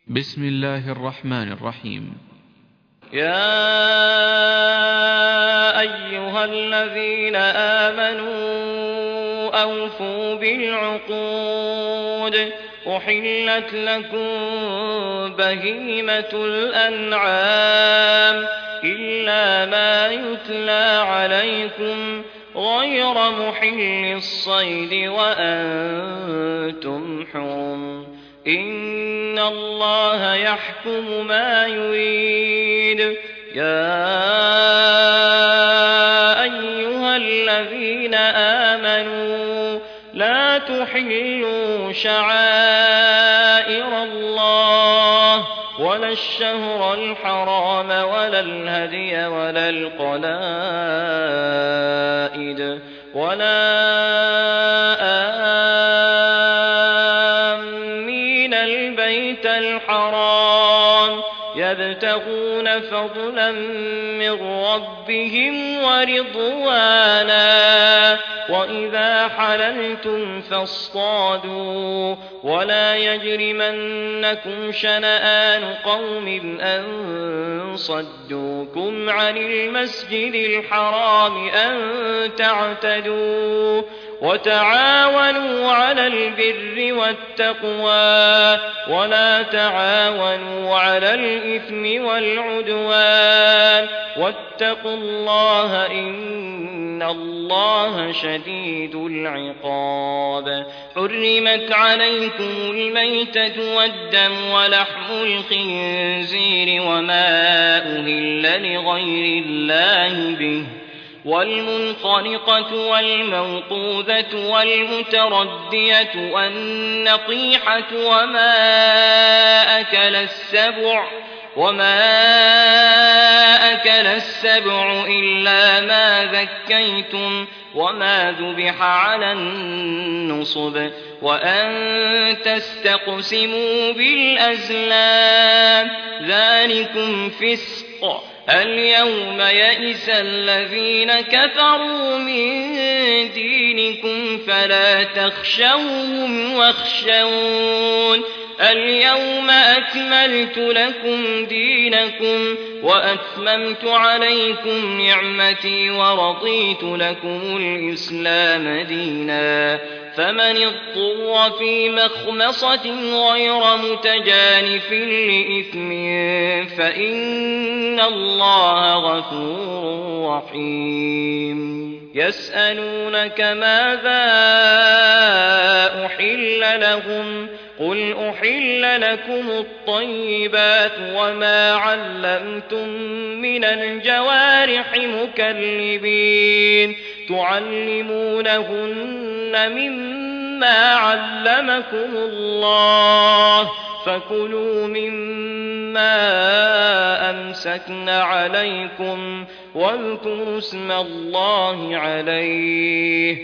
بسم الله الرحمن الرحيم. يا أيها الذين آمنوا أوفوا بالعقود أحلت لكم بهيمة الأنعام إلا ما يتلى عليكم غير محل الصيد وأنتم حرم إن الله يحكم ما يريد. يا أيها الذين آمنوا لا تحلوا شعائر الله ولا الشهر الحرام ولا الهدي ولا القلائد ولا آمين البيت الحرام يبتغون فضلا من ربهم ورضوانا وإذا حللتم فاصطادوا ولا يجرمنكم شنآن قوم أن صدوكم عن المسجد الحرام أن تعتدوا وتعاونوا على البر والتقوى ولا تعاونوا على الإثم والعدوان واتقوا الله إن الله شديد العقاب. حرمت عليكم الميتة والدم ولحم الخنزير وما أهل لغير الله به والمنخنقة والموقوذة والمتردية والنطيحة وما أكل السبع إلا ما ذكيتم وما ذبح على النصب وأن تستقسموا بالأزلام ذلكم فسق. اليوم يئس الذين كفروا من دينكم فلا تخشوهم واخشون اليوم أكملت لكم دينكم وأتممت عليكم نعمتي ورضيت لكم الإسلام دينا فمن اضطر في مخمصة غير متجانف لإثم فإن الله غفور رحيم. يسألونك ماذا أحل لهم قل أحل لكم الطيبات وما علمتم من الجوارح مكلبين تعلمونهن مما علمكم الله فكلوا مما أمسكن عليكم واذكروا اسم الله عليه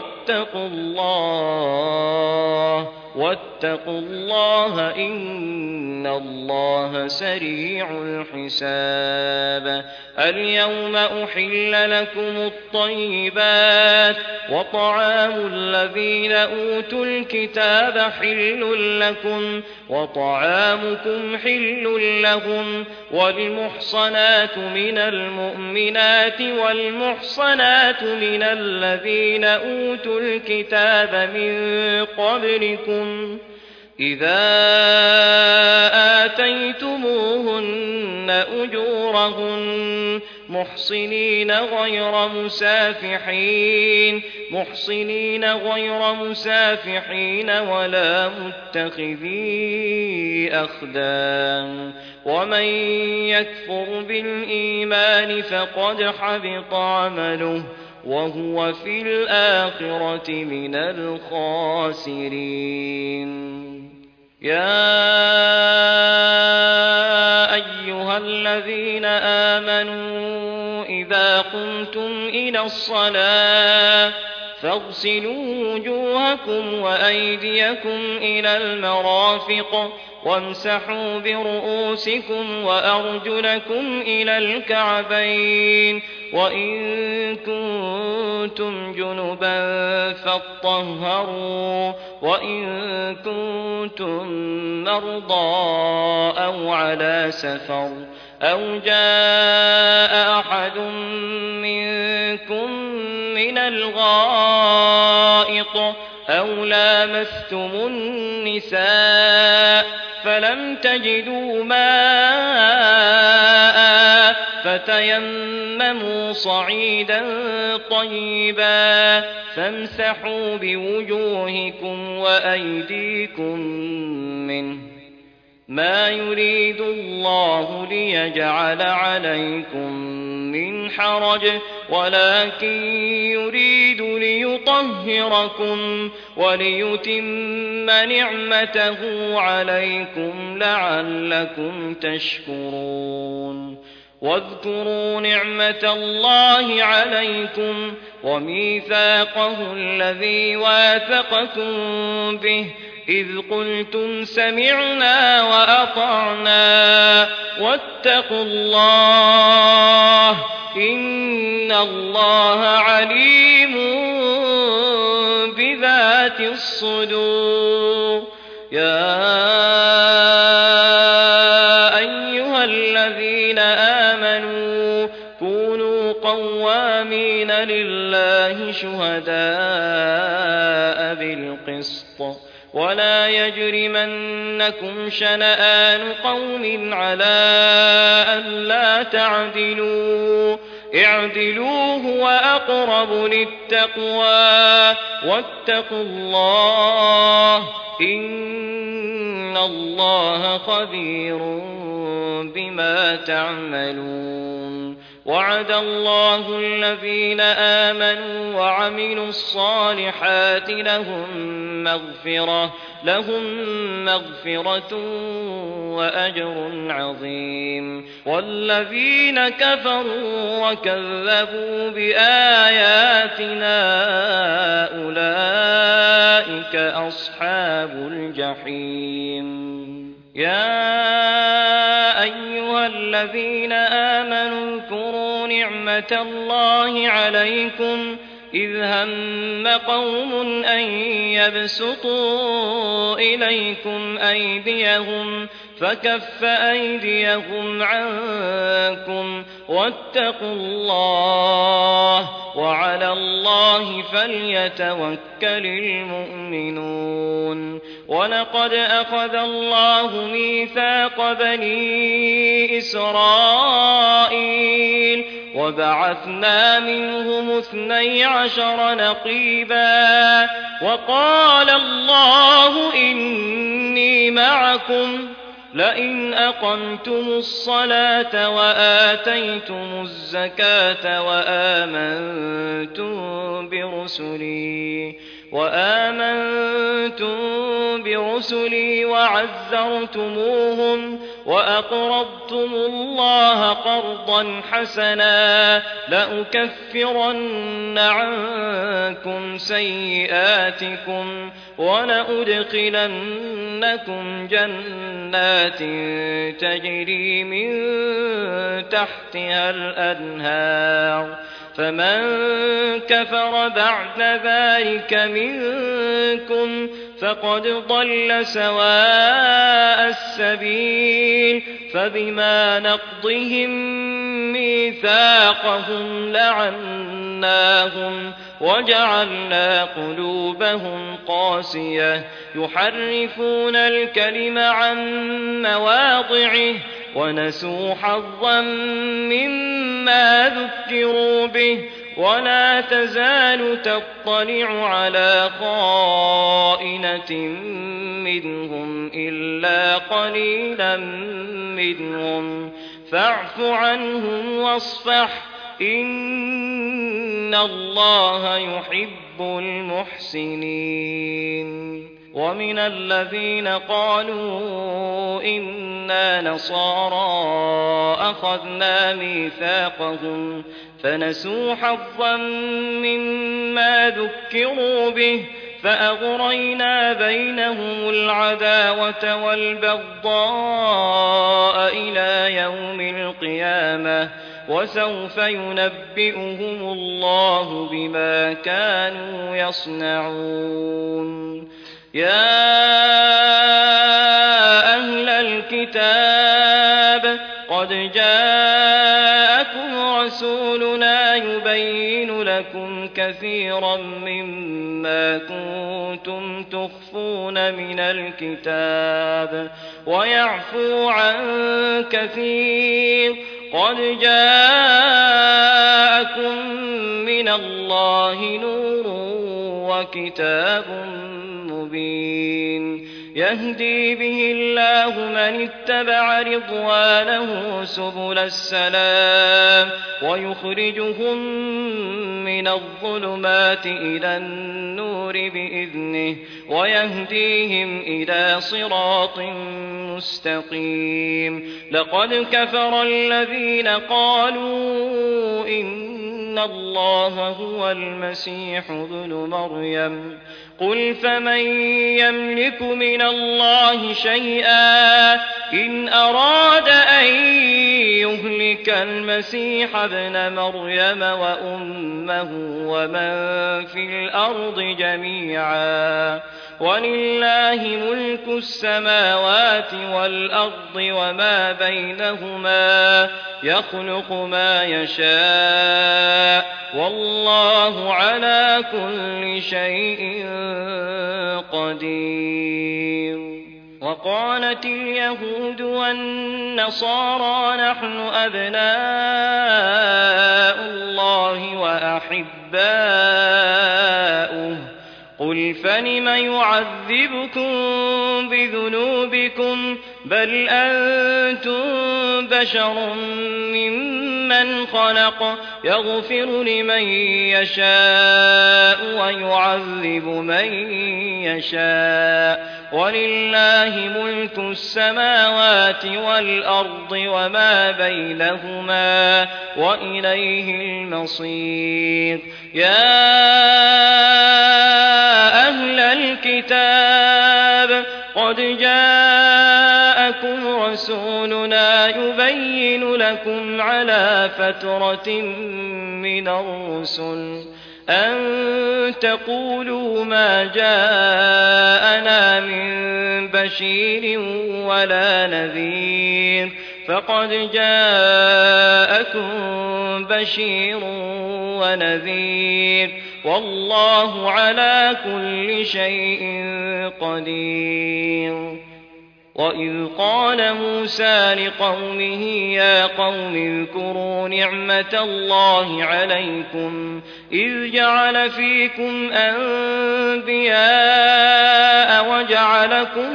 واتقوا الله إن الله سريع الحساب. اليوم أحل لكم الطيبات وطعام الذين أوتوا الكتاب حل لكم وطعامكم حل لهم والمحصنات من المؤمنات والمحصنات من الذين أوتوا الكتاب من قبلكم إذا آتيتموهن أجورهن محصنين غير مسافحين ولا متخذي أخدان ومن يكفر بالإيمان فقد حبط عمله وهو في الآخرة من الخاسرين. يا أيها الذين آمنوا إذا قمتم إلى الصلاة فاغسلوا وجوهكم وأيديكم إلى المرافق وامسحوا برؤوسكم وأرجلكم إلى الكعبين وإن كنتم جنبا فاطهروا وإن كنتم مرضى أو على سفر أو جاء أحد منكم من الغائط أو لامستم النساء فلم تجدوا ماء فتيمموا صعيدا طيبا فامسحوا بوجوهكم وأيديكم منه ما يريد الله ليجعل عليكم من حرج ولكن يريد ليطهركم وليتم نعمته عليكم لعلكم تشكرون واذكروا نعمة الله عليكم وميثاقه الذي واثقكم به إذ قلتم سمعنا وأطعنا واتقوا الله إن الله عليم بذات الصدور يا أيها الذين آمنوا كونوا قوامين لله شهداء بالقسط ولا يجرمنكم شنآن قوم على ألا تعدلوا اعدلوا هو أقرب للتقوى واتقوا الله إن الله خبير بما تعملون وعد الله الذين آمنوا وعملوا الصالحات لهم مغفرة وأجر عظيم والذين كفروا وكذبوا بآياتنا أولئك أصحاب الجحيم يا أيها الذين آمنوا اذكروا نعمة الله عليكم إذ هم قوم أن يبسطوا إليكم أيديهم فكف أيديهم عنكم واتقوا الله وعلى الله فليتوكل المؤمنون ولقد أخذ الله ميثاق بني إسرائيل وبعثنا منهم 12 نقيبا وقال الله إني معكم لئن أقمتم الصلاة وآتيتم الزكاة وآمنتم برسلي وعزرتموهم وأقرضتم الله قرضا حسنا لأكفرن عنكم سيئاتكم ولأدخلنكم جنات تجري من تحتها الأنهار فمن كفر بعد ذلك منكم فقد ضل سواء السبيل فبما نقضهم ميثاقهم لعناهم وجعلنا قلوبهم قاسية يحرفون الكلم عن مواضعه ونسوا حظا مما ذكروا به ولا تزال تطلع على خائنة منهم إلا قليلا منهم فاعف عنهم واصفح إن الله يحب المحسنين ومن الذين قالوا إن كنا نصارى أخذنا ميثاقهم فنسوا حظا مما ذكروا به فأغرينا بينهم العداوة والبغضاء إلى يوم القيامة وسوف ينبئهم الله بما كانوا يصنعون. يا أهل الكتاب قد جاءكم رسولنا يبين لكم كثيرا مما كنتم تخفون من الكتاب ويعفو عن كثير. قد جاءكم من الله نور وكتاب مبين يهدي به الله من اتبع رضوانه سبل السلام ويخرجهم من الظلمات إلى النور بإذنه ويهديهم إلى صراط مستقيم. لقد كفر الذين قالوا إن الله هو المسيح ابن مريم قل فمن يملك من الله شيئا إن أراد أن يهلك المسيح ابن مريم وأمه ومن في الأرض جميعا ولله ملك السماوات والأرض وما بينهما يخلق ما يشاء والله على كل شيء قدير. وقالت اليهود والنصارى نحن أبناء الله وأحباؤه قل فلم يعذبكم بذنوبكم بل أنتم بشر ممن خلق يغفر لمن يشاء ويعذب من يشاء ولله ملك السماوات والأرض وما بينهما وإليه المصير. يا أهل الكتاب قد جاءكم رسولنا يبين لكم على فترة من الرسل أن تقولوا ما جاءنا من بشير ولا نذير فقد جاءكم بشير ونذير والله على كل شيء قدير. وإذ قال موسى لقومه يا قوم اذكروا نعمة الله عليكم إذ جعل فيكم أنبياء وجعلكم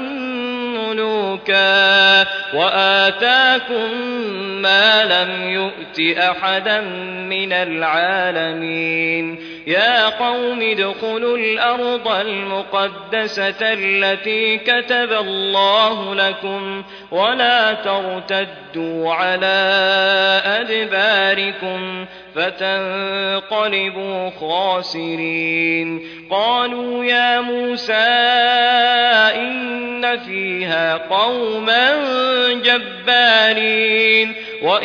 ملوكا وآتاكم ما لم يؤت أحدا من العالمين. يا قوم ادخلوا الأرض المقدسة التي كتب الله لكم ولا ترتدوا على أدباركم فتنقلبوا خاسرين. قالوا يا موسى إن فيها قوما جبارين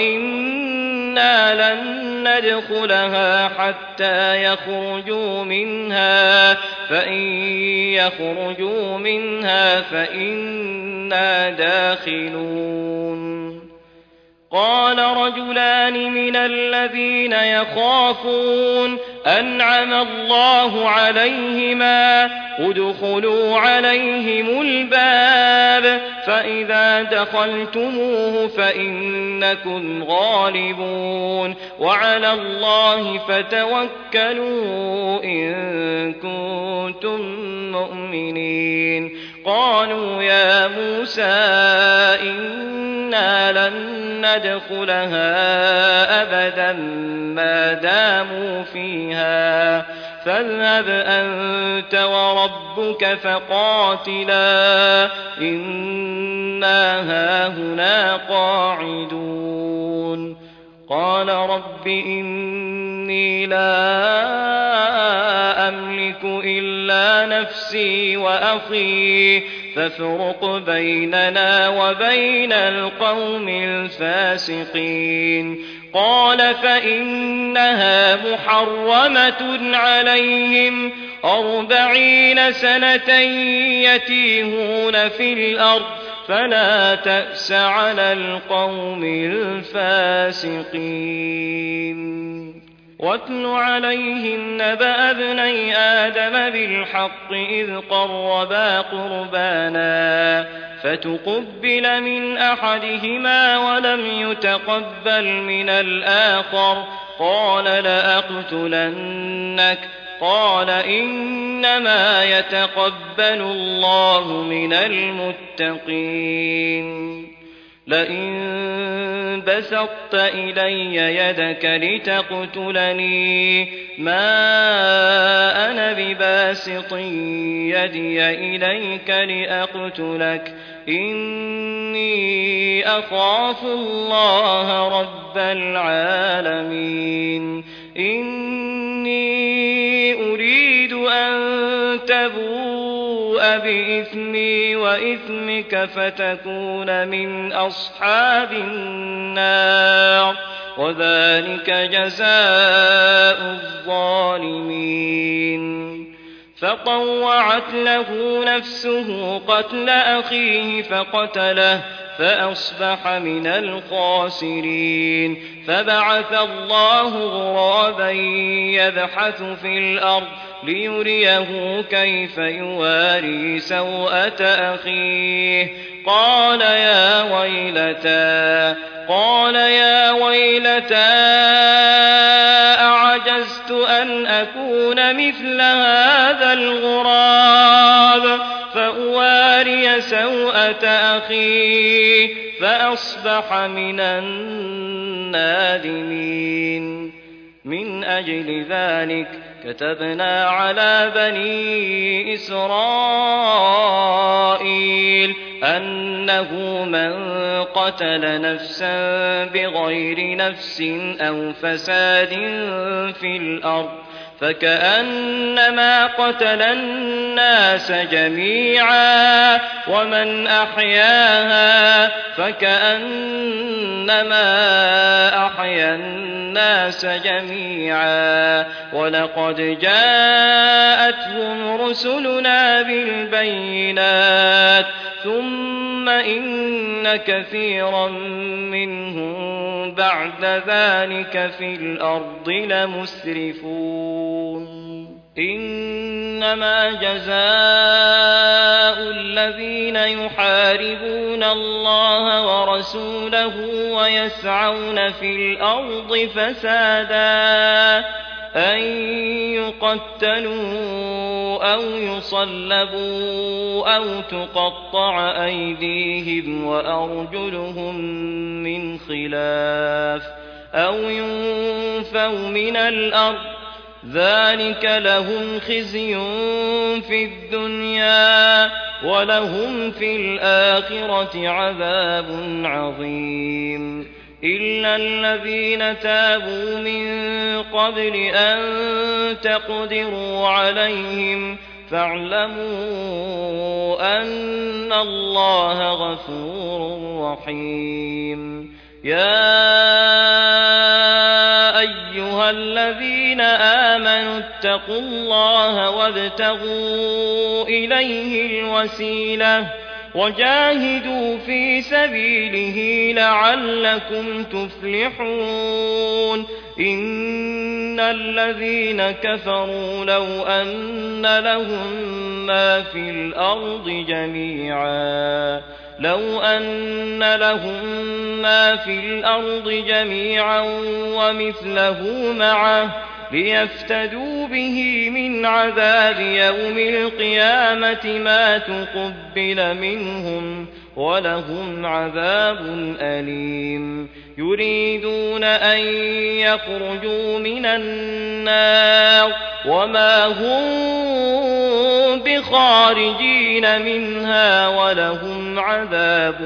وإنا لن ندخلها حتى يخرجوا منها فإن يخرجوا منها فإنا داخلون. قال رجلان من الذين يخافون أنعم الله عليهما ادخلوا عليهم الباب فإذا دخلتموه فإنكم غالبون وعلى الله فتوكلوا إن كنتم مؤمنين. قالوا يا موسى إنا لن ندخلها أبدا ما داموا فيها فاذهب أنت وربك فقاتلا إنا هاهنا قاعدون قال رب إني لا أملك إلا نفسي وأخي فافرق بيننا وبين القوم الفاسقين قال فإنها محرمة عليهم 40 سنة يتيهون في الأرض فلا تأس على القوم الفاسقين واتل عليهم نبأ ابني آدم بالحق إذ قربا قربانا فتقبل من أحدهما ولم يتقبل من الآخر قال لأقتلنك قال إنما يتقبل الله من المتقين لئن بسطت إلي يدك لتقتلني ما أنا بباسط يدي إليك لأقتلك إني أخاف الله رب العالمين إني أريد أن تبوء بإثمي وإثمك فتكون من أصحاب النار وذلك جزاء الظالمين فطوعت له نفسه قتل أخيه فقتله فأصبح من الخاسرين فبعث الله غرابا يبحث في الأرض ليريه كيف يواري سوءة أخيه قال يا ويلتى أعجزت أن أكون مثل هذا الغراب فأواري سوءة أخي فأصبح من النادمين من أجل ذلك كتبنا على بني إسرائيل أنه من قتل نفسا بغير نفس أو فساد في الأرض فكأنما قتل الناس جميعا ومن أحياها فكأنما أحيا الناس جميعا ولقد جاءتهم رسلنا بالبينات ثم إن كثيرا منهم بعد ذلك في الأرض لمسرفون إنما جزاء الذين يحاربون الله ورسوله ويسعون في الأرض فسادا أن يقتلوا أو يصلبوا أو تقطع أيديهم وأرجلهم من خلاف أو ينفوا من الأرض ذلك لهم خزي في الدنيا ولهم في الآخرة عذاب عظيم إلا الذين تابوا من قبل أن تقدروا عليهم فاعلموا أن الله غفور رحيم يا أيها الذين آمنوا اتقوا الله وابتغوا إليه الوسيلة وجاهدوا في سبيله لعلكم تفلحون إن الذين كفروا لو أن لهم ما في الأرض جميعا ومثله معه ليفتدوا به من عذاب يوم القيامة ما تقبل منهم ولهم عذاب أليم يريدون أن يخرجوا من النار وما هم بخارجين منها ولهم عذاب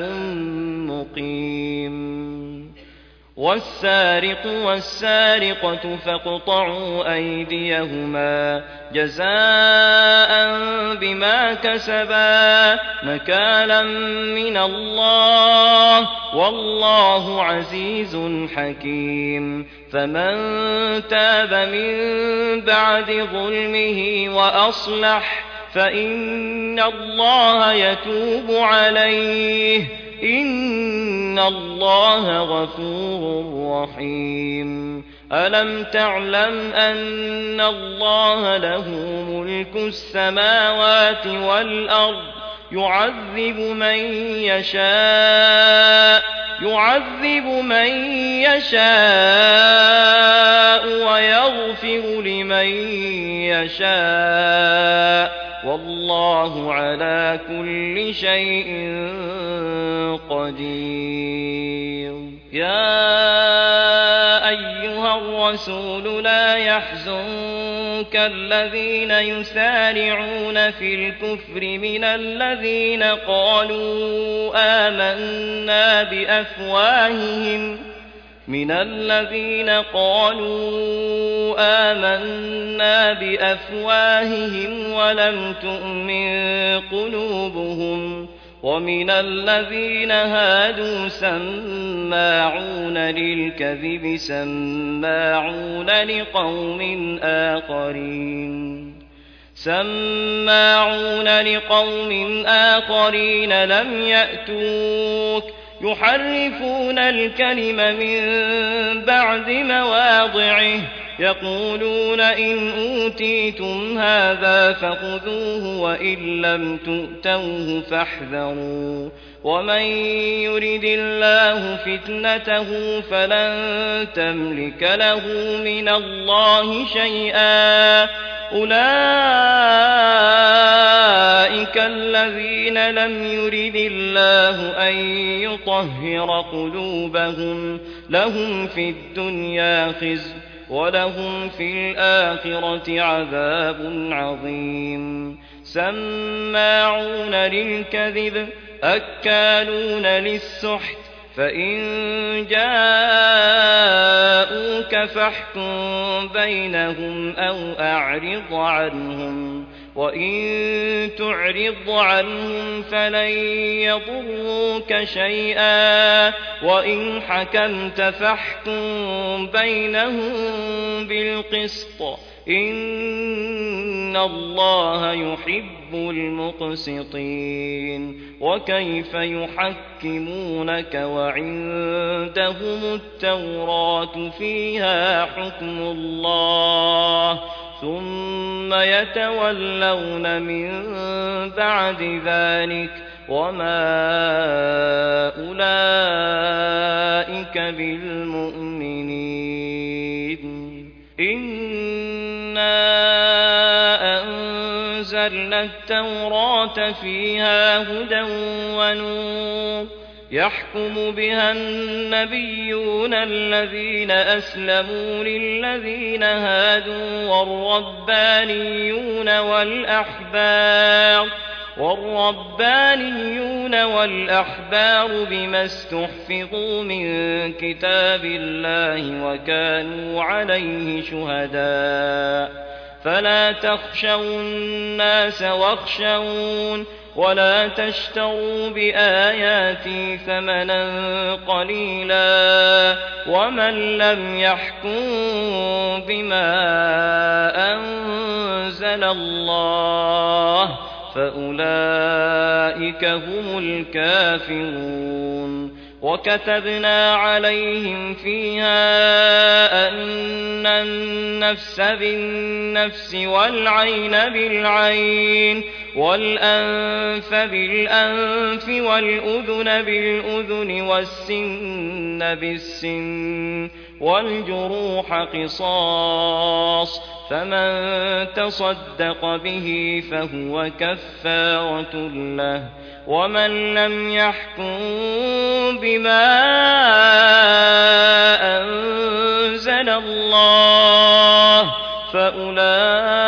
مقيم والسارق والسارقة فاقطعوا أيديهما جزاء بما كسبا نكالا من الله والله عزيز حكيم فمن تاب من بعد ظلمه وأصلح فإن الله يتوب عليه إن الله غفور رحيم ألم تعلم أن الله له ملك السماوات والأرض يعذب من يشاء ويغفر لمن يشاء والله على كل شيء قدير يا أيها الرسول لا يحزنك الذين يسارعون في الكفر من الذين قالوا آمنا بأفواههم ولم تؤمن قلوبهم ومن الذين هادوا سماعون للكذب سماعون لقوم آخرين لم يأتوك يحرفون الكلم من بعد مواضعه يقولون إن أوتيتم هذا فخذوه وإن لم تؤتوه فاحذروا ومن يرد الله فتنته فلن تملك له من الله شيئا أولئك الذين لم يرد الله أن يطهر قلوبهم لهم في الدنيا خزي ولهم في الآخرة عذاب عظيم سماعون للكذب أكالون للسحت فإن جاءوك فاحكم بينهم أو أعرض عنهم وإن تعرض عنهم فلن يضروك شيئا وإن حكمت فاحكم بينهم بالقسط إن الله يحب المقسطين وكيف يحكمونك وعندهم التوراة فيها حكم الله ثم يتولون من بعد ذلك وما أولئك بالمؤمنين إنا أنزلنا التوراة فيها هدى ونور يحكم بها النبيون الذين أسلموا للذين هادوا والربانيون والأحبار بما استحفظوا من كتاب الله وكانوا عليه شهداء فلا تخشوا الناس واخشون ولا تشتروا بآياتي ثمنا قليلا ومن لم يحكم بما أنزل الله فأولئك هم الكافرون وكتبنا عليهم فيها أن النفس بالنفس والعين بالعين والأنف بالأنف والأذن بالأذن والسن بالسن والجروح قصاص فمن تصدق به فهو كفارة له ومن لم يحكم بما أنزل الله فأولئك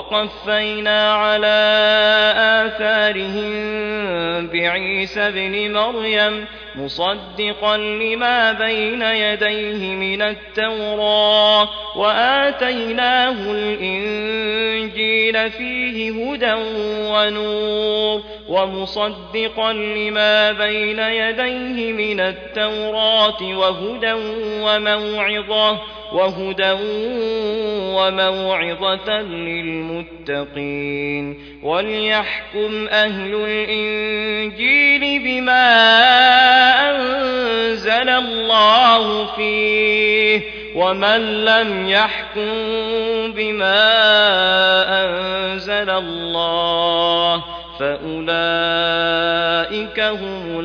وقفينا على آثارهم بعيسى ابن مريم مصدقا لما بين يديه من التوراة وآتيناه الإنجيل فيه هدى ونور ومصدقا لما بين يديه من التوراة وهدى وموعظة للمتقين وليحكم أهل الإنجيل بما أنزل الله فيه ومن لم يحكم بما أنزل الله فأولئك هم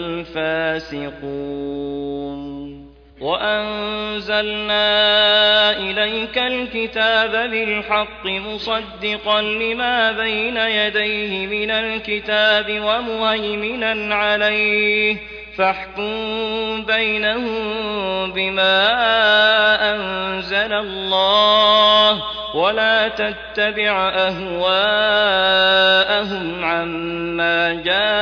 الفاسقون وأنزلنا إليك الكتاب بالحق مصدقا لما بين يديه من الكتاب ومهيمنا عليه فاحكم بينهم بما أنزل الله ولا تتبع أهواءهم عما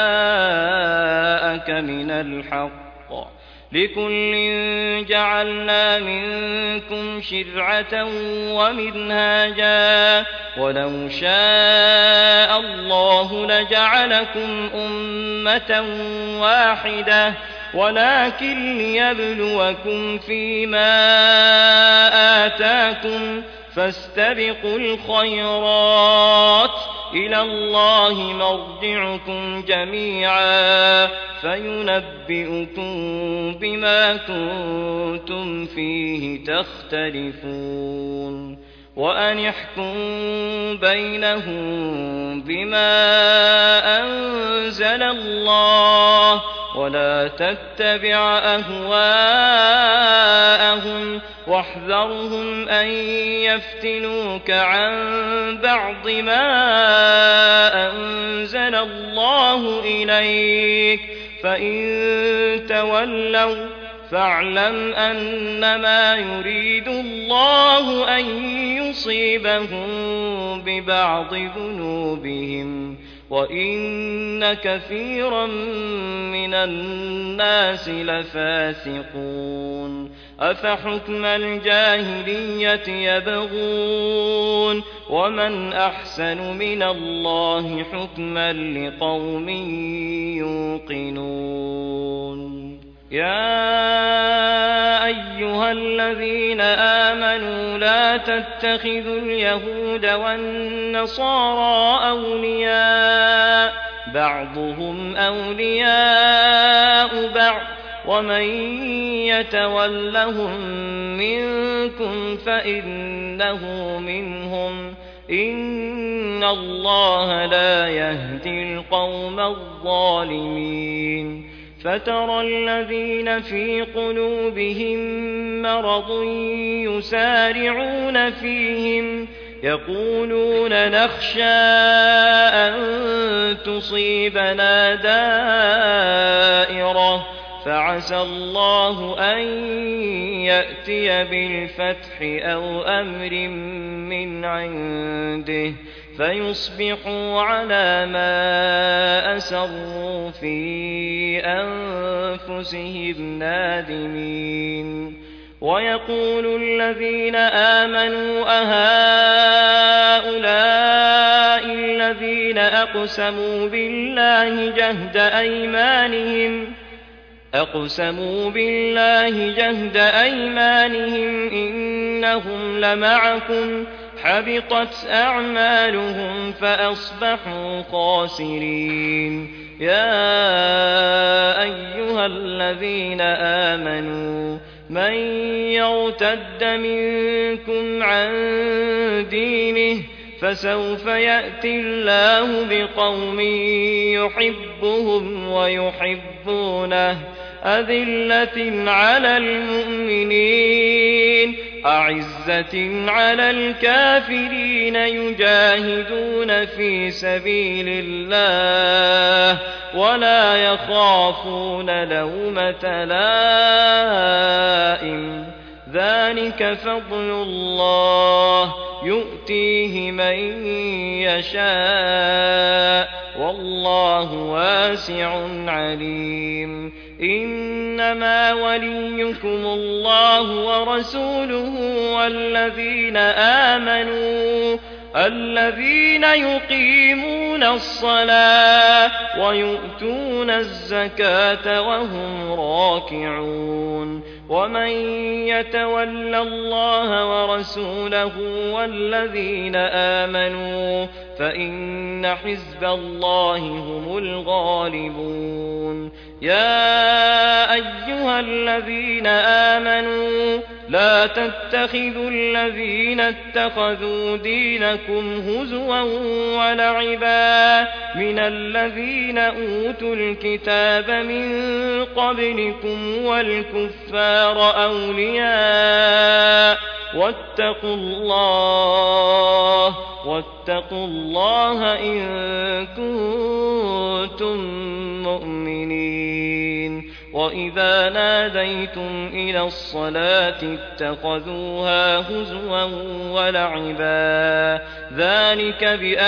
جاءك من الحق لكل جعلنا منكم شرعة ومنهاجا ولو شاء الله لجعلكم أمة واحدة ولكن ليبلوكم فيما آتاكم فاستبقوا الخيرات إلى الله مرجعكم جميعا فينبئكم بما كنتم فيه تختلفون وأن احكم بينهم بما أنزل الله ولا تتبع أهواءهم واحذرهم أن يفتنوك عن بعض ما أنزل الله إليك فإن تولوا فاعلم أنما يريد الله أن يصيبهم ببعض ذنوبهم وإن كثيرا من الناس لفاسقون أفحكم الجاهلية يبغون ومن أحسن من الله حكما لقوم يوقنون يا أيها الذين آمنوا لا تتخذوا اليهود والنصارى أولياء بعضهم أولياء بعض ومن يتولهم منكم فإنه منهم إن الله لا يهدي القوم الظالمين فترى الذين في قلوبهم مرض يسارعون فيهم يقولون نخشى أن تصيبنا دائرة فعسى الله أن يأتي بالفتح أو أمر من عنده فيصبحوا على ما أسروا في أنفسهم نادمين ويقول الذين آمنوا أهؤلاء الذين أقسموا بالله جهد أيمانهم إنهم لمعكم حبطت أعمالهم فأصبحوا خاسرين يا أيها الذين آمنوا من يرتد منكم عن دينه فسوف يأتي الله بقوم يحبهم ويحبونه أذلة على المؤمنين أعزة على الكافرين يجاهدون في سبيل الله ولا يخافون لومة لائم ذلك فضل الله يؤتيه من يشاء والله واسع عليم إنما وليكم الله ورسوله الذين يقيمون الصلاة ويؤتون الزكاة وهم راكعون ومن يتول الله ورسوله والذين آمنوا فإن حزب الله هم الغالبون يا أيها الذين آمنوا لا تتخذوا الذين اتخذوا دينكم هزوا ولعبا من الذين أوتوا الكتاب من قبلكم والكفار أولياء واتقوا الله إن كنتم مؤمنين وإذا ناديتم إلى الصلاة اتخذوها هزوا ولعبا ذلك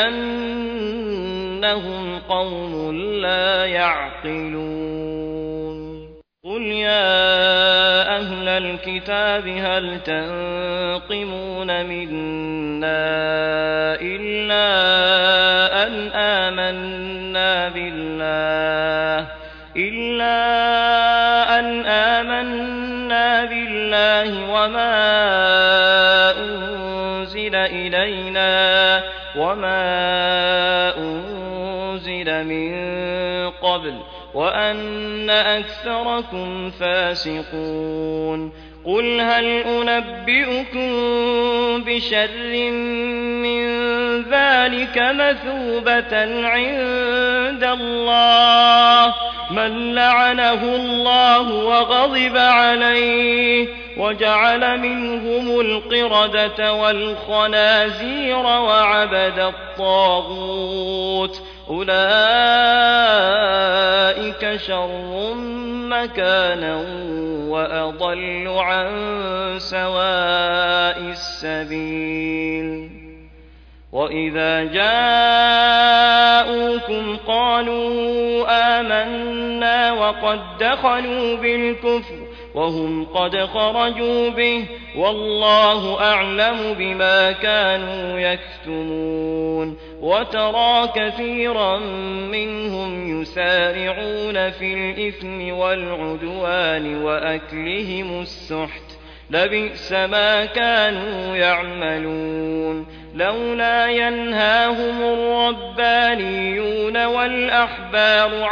بأنهم قوم لا يعقلون قل يا أهل الكتاب هل تنقمون منا إلا أن آمنا بالله وما أنزل من قبل وأن أكثركم فاسقون قل هل أنبئكم بشر من ذلك مثوبة عند الله من لعنه الله وغضب عليه وجعل منهم القردة والخنازير وعبد الطاغوت أولئك شر مكانا وأضل عن سواء السبيل وإذا جاءوكم قالوا آمنا وقد دخلوا بالكفر وهم قد خرجوا به والله أعلم بما كانوا يكتمون وترى كثيرا منهم يسارعون في الإثم والعدوان وأكلهم السحت لبئس ما كانوا يعملون لولا ينهاهم الربانيون والأحبار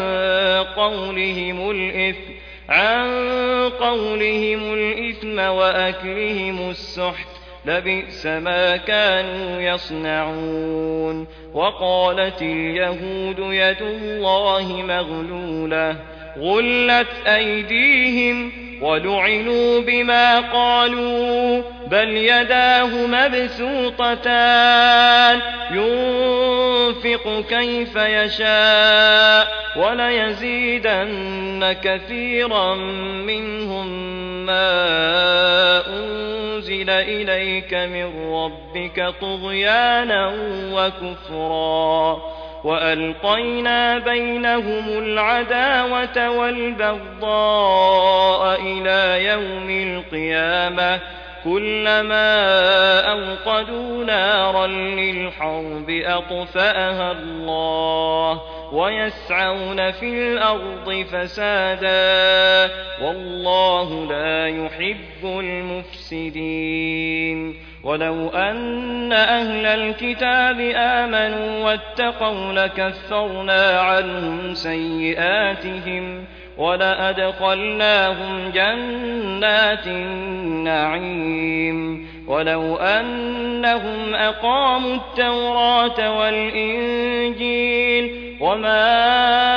عن قولهم الإثم وأكلهم السحت لبئس ما كانوا يصنعون وقالت اليهود يد الله مغلولة غلت أيديهم ولعنوا بما قالوا بل يداه مبسوطتان ينفق كيف يشاء وليزيدن كثيرا منهم ما أنزل إليك من ربك طغيانا وكفرا وألقينا بينهم العداوة والبغضاء إلى يوم القيامة كلما أوقدوا نارا للحرب أطفأها الله ويسعون في الأرض فسادا والله لا يحب المفسدين ولو أن أهل الكتاب آمنوا واتقوا لكفرنا عنهم سيئاتهم ولأدخلناهم جنات النعيم ولو أنهم أقاموا التوراة والإنجيل وما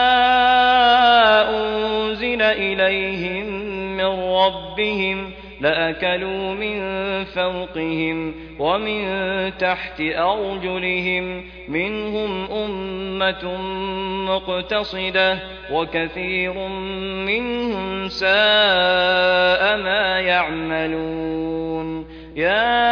أنزل إليهم من ربهم لأكلوا من فوقهم ومن تحت أرجلهم منهم أمة مقتصدة وكثير منهم ساء ما يعملون يا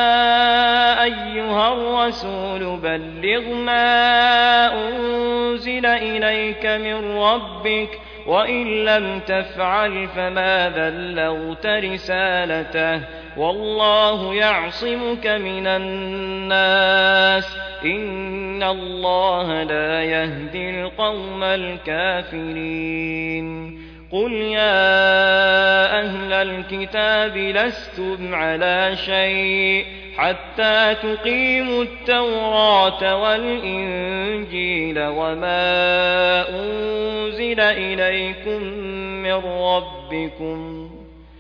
أيها الرسول بلغ ما أنزل إليك من ربك وإن لم تفعل فما بلغت رسالته والله يعصمك من الناس إن الله لا يهدي القوم الكافرين قل يا أهل الكتاب لستم على شيء حتى تقيموا التوراة والإنجيل وما أنزل إليكم من ربكم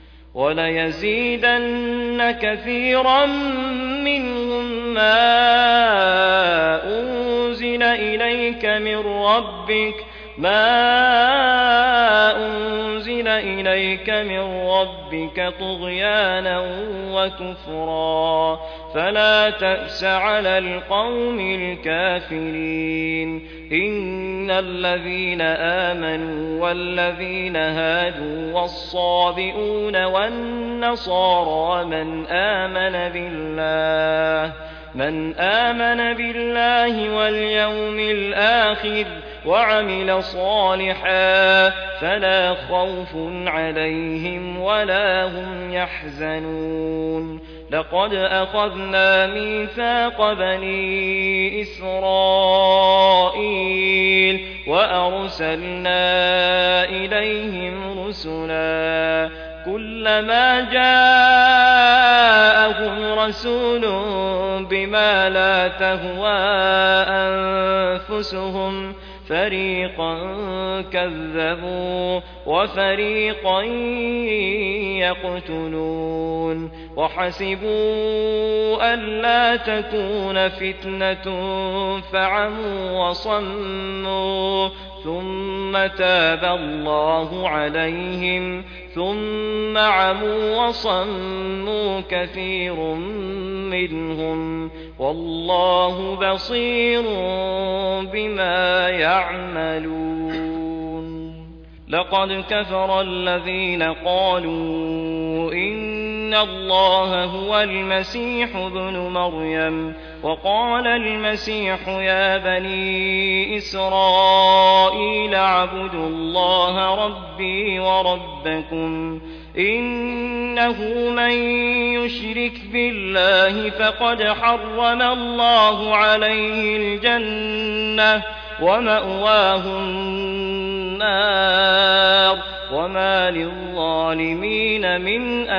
وليزيدن كثيرا منهم ما أنزل إليك من ربك طغيانا وكفرا فلا تأس على القوم الكافرين إن الذين آمنوا والذين هادوا والصابئون والنصارى من آمن بالله واليوم الآخر وعمل صالحا فلا خوف عليهم ولا هم يحزنون لقد أخذنا ميثاق بني إسرائيل وأرسلنا إليهم رسلا كلما جاءهم رسول بما لا تهوى أنفسهم فريقا كذبوا وفريقا يقتلون وحسبوا ألا تكون فتنة فعموا وصموا ثم تاب الله عليهم ثم عموا وصموا كثير منهم والله بصير بما يعملون لقد كفر الذين قالوا إن الله هو المسيح ابن مريم وقال المسيح يا بني إسرائيل اعبدوا الله ربي وربكم إنه من يشرك بالله فقد حرم الله عليه الجنة ومأواه النار وما للظالمين من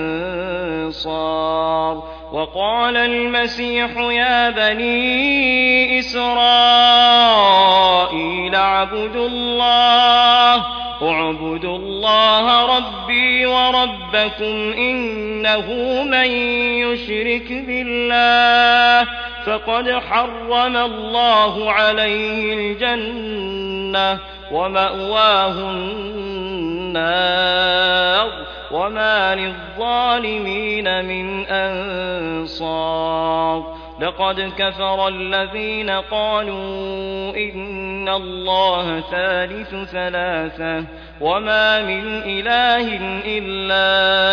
أنصار وقال المسيح يا بني إسرائيل اعبدوا الله ربي وربكم إنه من يشرك بالله فقد حرم الله عليه الجنة ومأواه النار وما للظالمين من أنصار لقد كفر الذين قالوا إن الله ثالث ثلاثة وما من إله إلا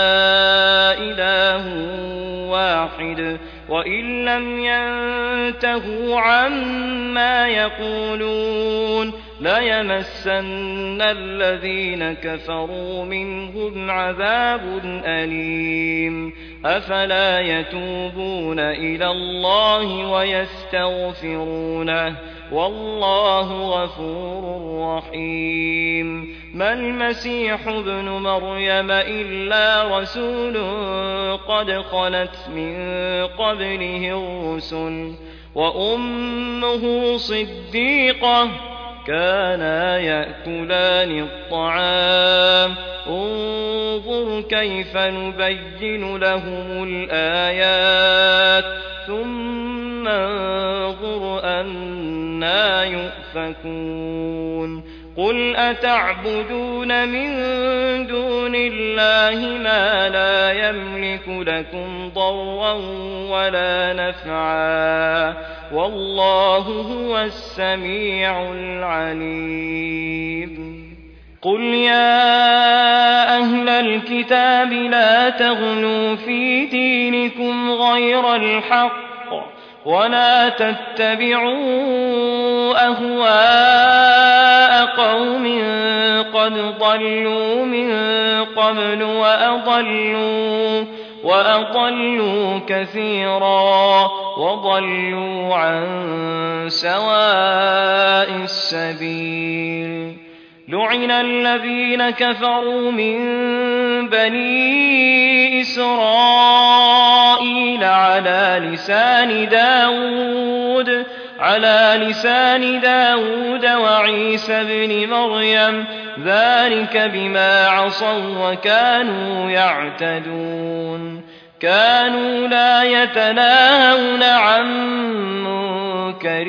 إله واحد وإن لم ينتهوا عما يقولون ليمسن الذين كفروا منهم عذاب أليم أفلا يتوبون إلى الله ويستغفرونه والله غفور رحيم ما المسيح ابن مريم إلا رسول قد خلت من قبله الرسل وأمه صديقة كانا يأكلان الطعام انظر كيف نبين لهم الآيات ثم انظر أنى يؤفكون قل أتعبدون من دون الله ما لا يملك لكم ضرا ولا نفعا والله هو السميع العليم قل يا أهل الكتاب لا تغلوا في دينكم غير الحق ولا تتبعوا أهواء قوم قد ضلوا من قبل وأضلوا كثيرا وضلوا عن سواء السبيل لعن الذين كفروا من بني إسرائيل على لسان داود وعيسى بن مريم ذلك بما عصوا وكانوا يعتدون كانوا لا يتناهون عن منكر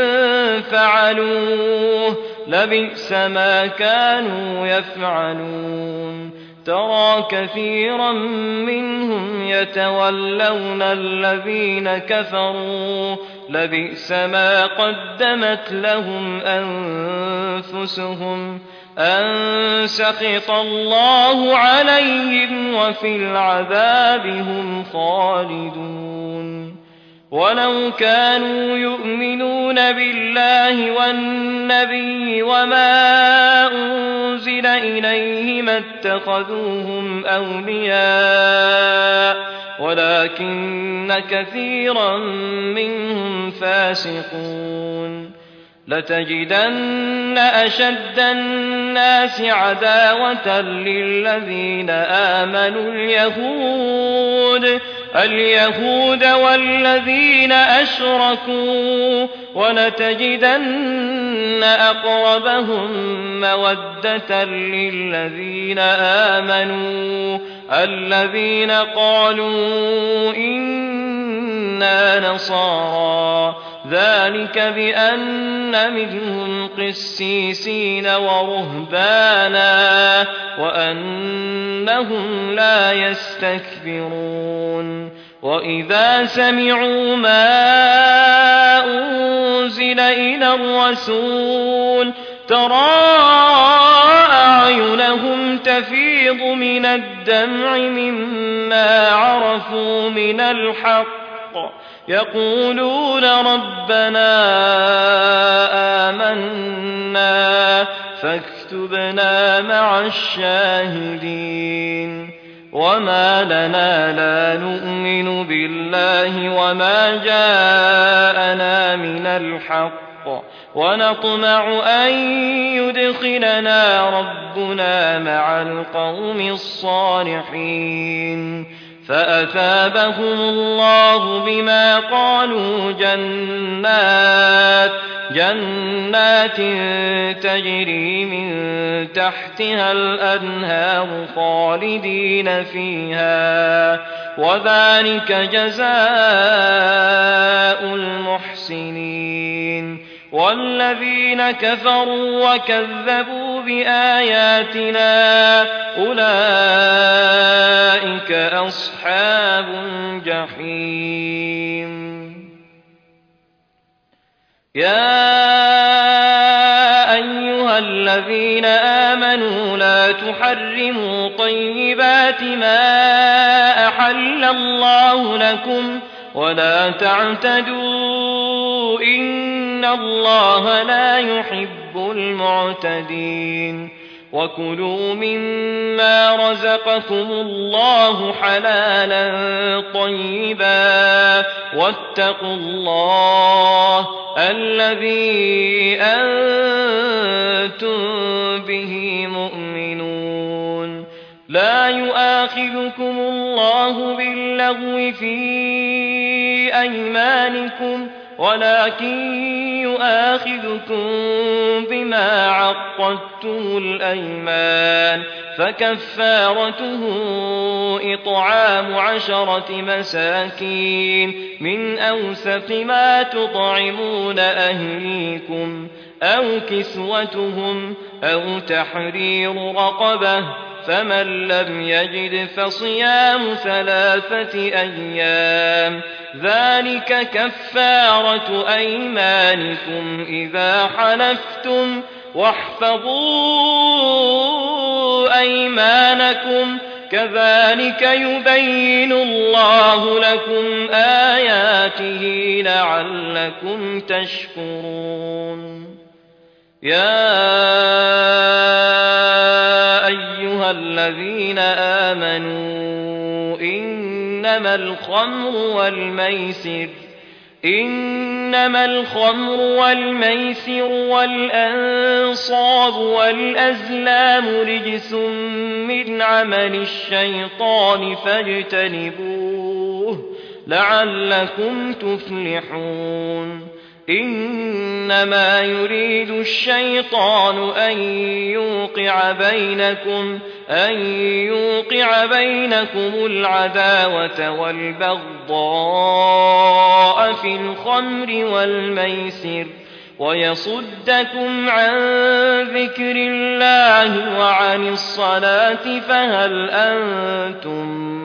فعلوه لبئس ما كانوا يفعلون ترى كثيرا منهم يتولون الذين كفروا لبئس ما قدمت لهم أنفسهم أن سخط الله عليهم وفي العذاب هم خالدون ولو كانوا يؤمنون بالله والنبي وما أنزل إليه ما اتخذوهم أولياء ولكن كثيرا منهم فاسقون لتجدن أشد الناس عداوة للذين آمنوا اليهود والذين أشركوا ولتجدن أقربهم مودة للذين آمنوا الذين قالوا إنا نصارى ذلك بأن منهم قسيسين ورهبانا وأنهم لا يستكبرون وإذا سمعوا ما أنزل إلى الرسول ترى أعينهم تفيض من الدمع مما عرفوا من الحق يقولون ربنا آمنا فاكتبنا مع الشاهدين وما لنا لا نؤمن بالله وما جاءنا من الحق ونطمع أن يدخلنا ربنا مع القوم الصالحين فأثابهم الله بما قالوا جنات تجري من تحتها الأنهار خالدين فيها وذلك جزاء المحسنين والذين كفروا وكذبوا بآياتنا أولئك أصحاب الجحيم يا أيها الذين آمنوا لا تحرموا طيبات ما أحل الله لكم ولا تعتدوا إن الله لا يحب المعتدين وكلوا مما رزقكم الله حلالا طيبا واتقوا الله الذي أنتم به مؤمنون لا يؤاخذكم الله باللغو في أيمانكم ولكن يؤاخذكم بما عقدتم الأيمان فكفارته إطعام 10 مساكين من أوسط ما تطعمون أهليكم أو كسوتهم أو تحرير رقبة فمن لم يجد فصيام 3 أيام ذلك كفارة أيمانكم إذا حلفتم واحفظوا أيمانكم كذلك يبين الله لكم آياته لعلكم تشكرون يا أيها الذين آمنوا إنما الخمر والميسر والأنصاب والأزلام رجس من عمل الشيطان فاجتنبوه لعلكم تفلحون إنما يريد الشيطان أن يوقع بينكم العداوة والبغضاء في الخمر والميسر ويصدكم عن ذكر الله وعن الصلاة فهل أنتم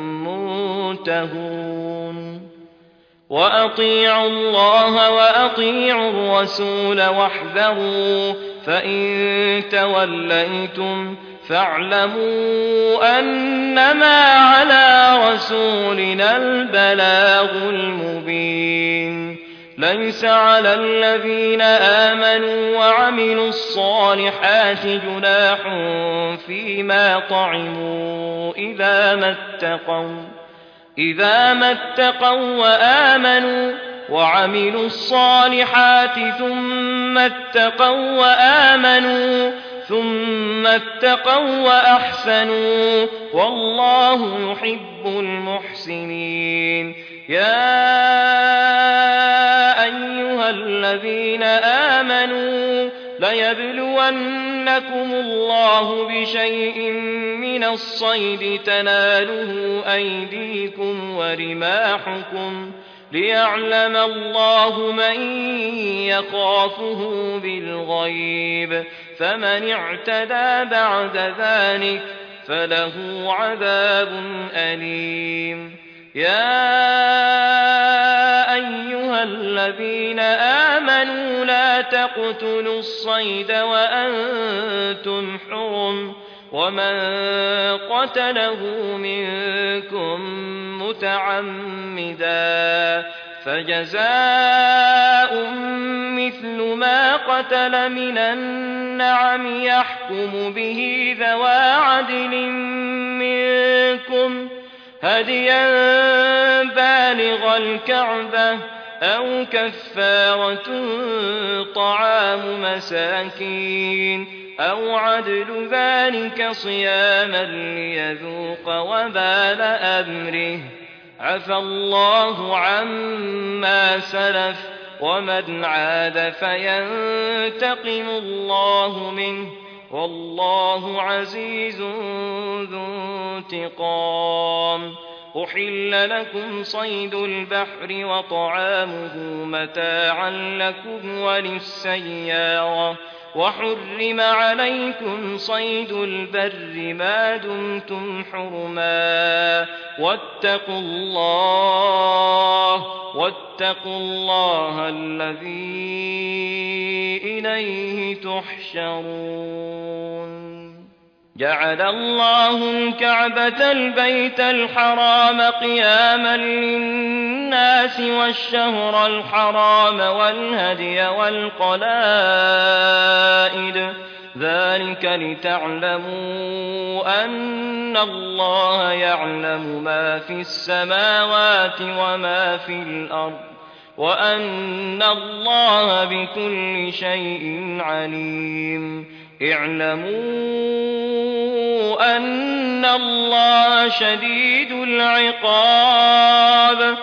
منتهون وأطيعوا الله وأطيعوا الرسول واحذروا فإن توليتم فاعلموا أنما على رسولنا البلاغ المبين ليس على الذين آمنوا وعملوا الصالحات جناح فيما طعموا إذا ما اتقوا وآمنوا وعملوا الصالحات ثم اتقوا وأحسنوا والله يحب المحسنين يا أيها الذين آمنوا ليبلونكم الله بشيء من الصيد تناله أيديكم ورماحكم ليعلم الله من يخافه بالغيب فمن اعتدى بعد ذلك فله عذاب أليم يا أيها الذين آمنوا لا تقتلوا الصيد وأنتم حرم ومن قتله منكم متعمدا فجزاء مثل ما قتل من النعم يحكم به ذوى عدل منكم هديا بالغ الكعبة أو كفارة طعام مساكين أو عدل ذلك صياما ليذوق وبال أمره عفى الله عما سلف ومن عاد فينتقم الله منه والله عزيز ذو انتقام أحل لكم صيد البحر وطعامه متاعا لكم وللسيارة وحرم عليكم صيد البر ما دمتم حرما واتقوا الله الذي إليه تحشرون جعل الله الكعبة البيت الحرام قياما للناس والشهر الحرام والهدي والقلائد ذلك لتعلموا أن الله يعلم ما في السماوات وما في الأرض وأن الله بكل شيء عليم اعلموا أن الله شديد العقاب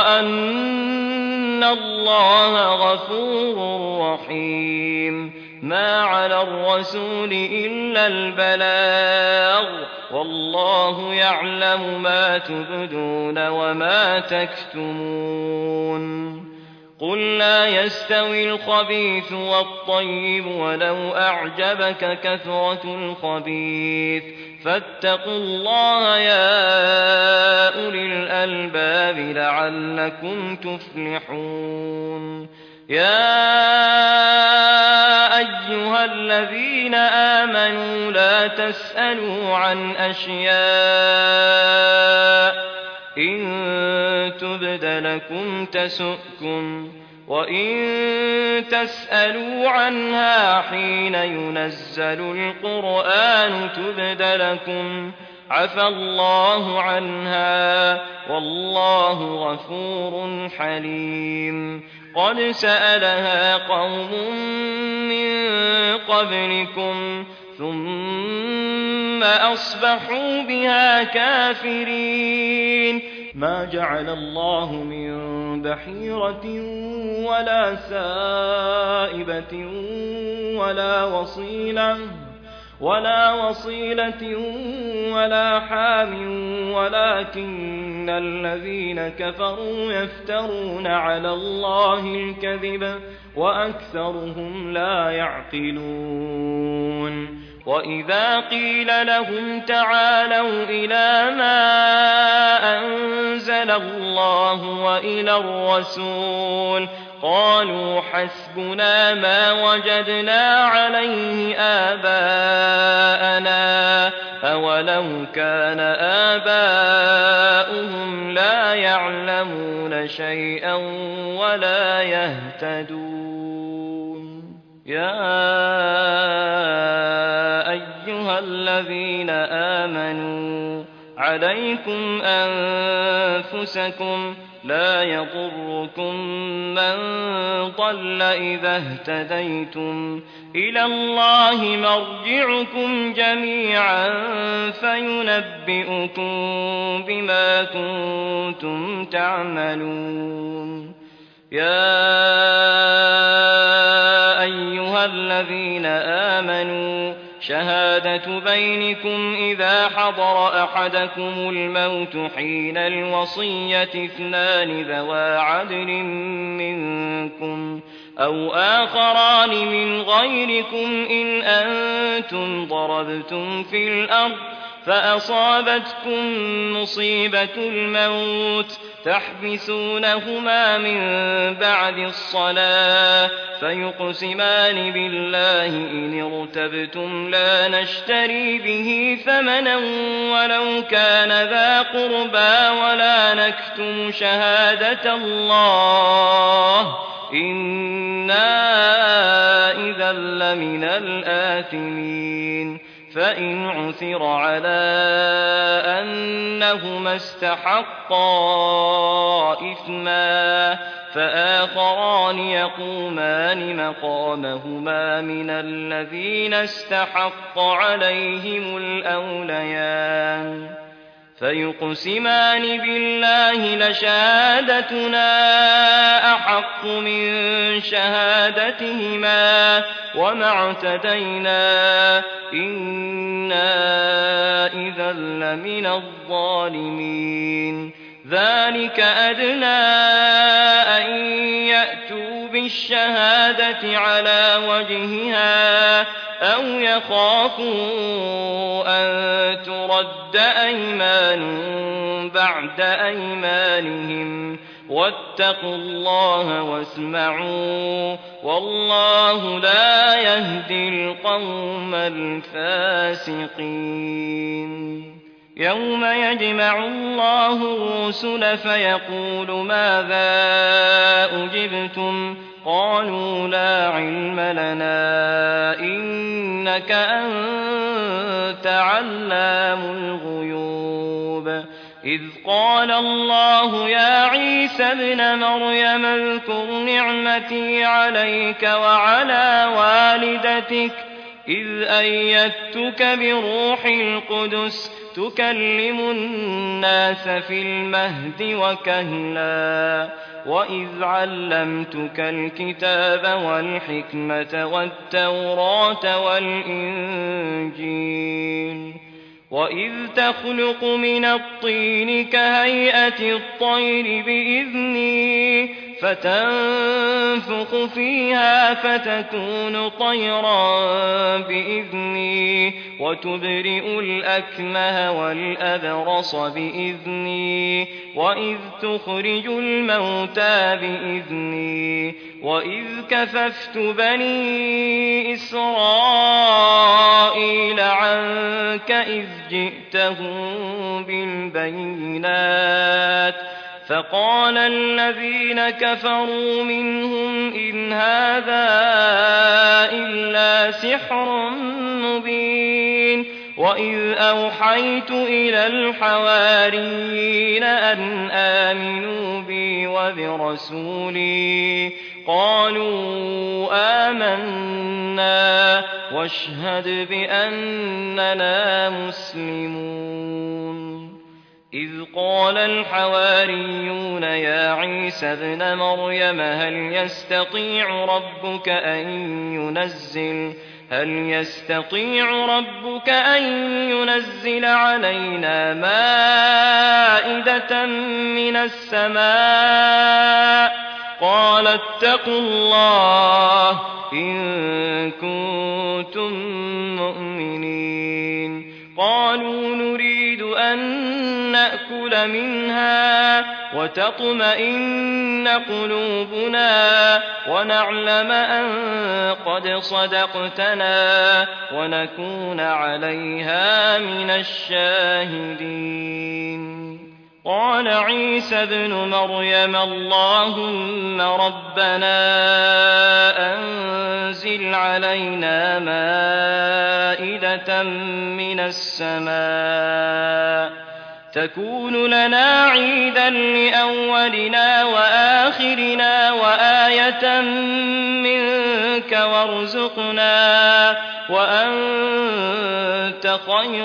وأن الله غفور رحيم ما على الرسول إلا البلاغ والله يعلم ما تبدون وما تكتمون قل لا يستوي الخبيث والطيب ولو أعجبك كثرة الخبيث فاتقوا الله يا أولي الألباب لعلكم تفلحون يا أيها الذين تسألوا عن أشياء إن تبد لكم تسؤكم وإن تسألوا عنها حين ينزل القرآن تبد لكم عفى الله عنها والله غفور حليم قد سألها قوم من قبلكم ثم أصبحوا بها كافرين ما جعل الله من بحيرة ولا سائبة ولا وصيلة ولا حام ولكن الذين كفروا يفترون على الله الكذب وأكثرهم لا يعقلون وإذا قيل لهم تعالوا إلى ما أنزل الله وإلى الرسول قالوا حسبنا ما وجدنا عليه آباءنا أولو كان آباؤهم لا يعلمون شيئا ولا يهتدون يا أيها الذين آمنوا عليكم أنفسكم لا يضركم من ضل إذا اهتديتم إلى الله مرجعكم جميعا فينبئكم بما كنتم تعملون يا أيها الذين آمنوا شهادة بينكم إذا حضر أحدكم الموت حين الوصية اثنان ذوى عدل منكم أو آخران من غيركم إن أنتم ضربتم في الأرض فأصابتكم مصيبة الموت تحبسونهما من بعد الصلاة فيقسمان بالله إن ارتبتم لا نشتري به ثمنا ولو كان ذا قربى ولا نكتم شهادة الله إنا إذا لمن الآثمين فإن عثر على أنهما استحقا إثما فآخران يقومان مقامهما من الذين استحق عليهم الأوليان فيقسمان بالله لشهادتنا أحق من شهادتهما وما اعتدينا إنا إذا لمن الظالمين ذلك أدنى أن يأتوا بالشهادة على وجهها أو يخافوا أن ترد أيمان بعد أيمانهم واتقوا الله واسمعوا والله لا يهدي القوم الفاسقين يوم يجمع الله الرسل فيقول ماذا أجبتم قالوا لا علم لنا إنك أنت علام الغيوب إذ قال الله يا عيسى ابن مريم اذكر نعمتي عليك وعلى والدتك إذ أيدتك بروح القدس تكلم الناس في المهد وكهلا وإذ علمتك الكتاب والحكمة والتوراة والإنجيل وإذ تخلق من الطين كهيئة الطير بإذني فتنفخ فيها فتكون طيرا بإذني وتبرئ الأكمه والأبرص بإذني وإذ تخرج الموتى بإذني وإذ كففت بني إسرائيل عنك رسلهم بالبينات فقال الذين كفروا منهم إن هذا إلا سحر مبين وإذ أوحيت إلى الحواريين أن آمنوا بي وبرسولي قالوا آمنا واشهد بأننا مسلمون إذ قال الحواريون يا عيسى ابن مريم هل يستطيع ربك أن ينزل علينا مائدة من السماء قال اتقوا الله إن كنتم مؤمنين قالوا نريد أن نأكل منها وتطمئن قلوبنا ونعلم أن قد صدقتنا ونكون عليها من الشاهدين قال عيسى ابن مريم اللهم ربنا أنزل علينا مائدة من السماء تكون لنا عيدا لأولنا وآخرنا وآية منك وارزقنا وأنت خير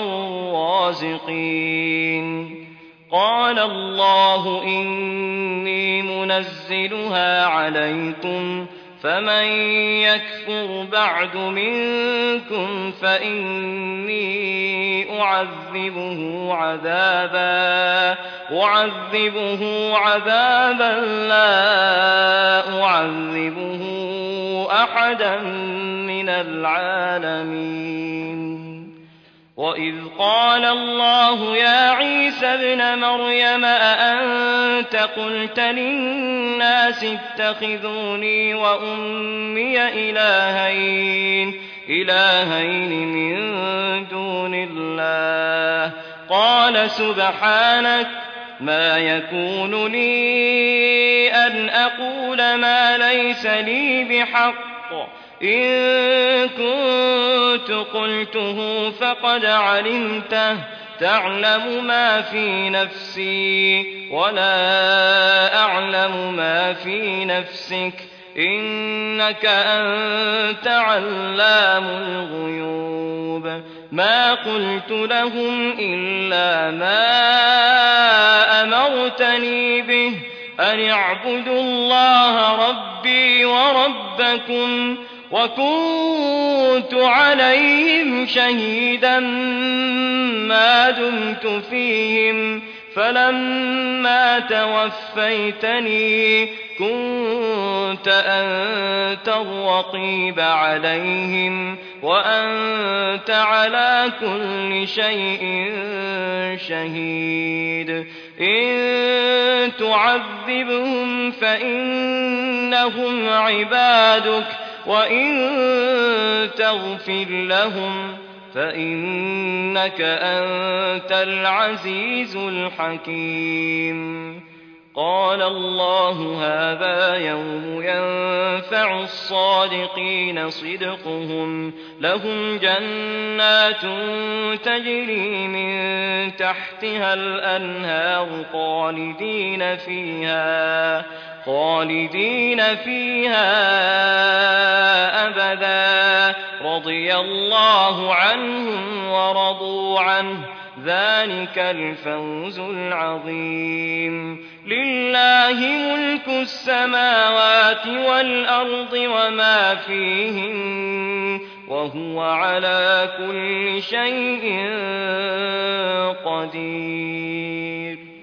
الرازقين قال الله إني منزلها عليكم فمن يكفر بعد منكم فإني أعذبه عذابا لا أعذبه أحدا من العالمين وإذ قال الله يا عيسى ابن مريم أأنت قلت للناس اتخذوني وأمي إلهين من دون الله قال سبحانك ما يكون لي أن أقول ما ليس لي بحق إن كنت قلته فقد علمته تعلم ما في نفسي ولا أعلم ما في نفسك إنك أنت علام الغيوب ما قلت لهم إلا ما أمرتني به أن اعبدوا الله ربي وربكم وكنت عليهم شهيدا ما دمت فيهم فلما توفيتني كنت أنت الرقيب عليهم وأنت على كل شيء شهيد إن تعذبهم فإنهم عبادك وإن تغفر لهم فإنك أنت العزيز الحكيم قال الله هذا يوم ينفع الصادقين صدقهم لهم جنات تجري من تحتها الأنهار خالدين فيها أبدا رضي الله عنهم ورضوا عنه ذلك الفوز العظيم لله ملك السماوات والأرض وما فيهن وهو على كل شيء قدير